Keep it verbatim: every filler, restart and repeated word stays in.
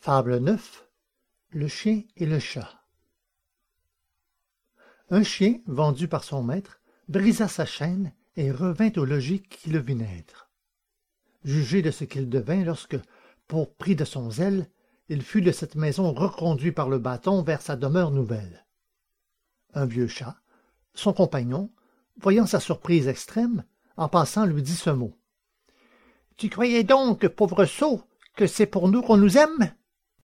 Fable neuf. Le chien et le chat. Un chien, vendu par son maître, brisa sa chaîne et revint au logis qui le vit naître. Jugez de ce qu'il devint lorsque, pour pris de son zèle, il fut de cette maison reconduit par le bâton vers sa demeure nouvelle. Un vieux chat, son compagnon, voyant sa surprise extrême, en passant lui dit ce mot. « Tu croyais donc, pauvre sot, que c'est pour nous qu'on nous aime ?»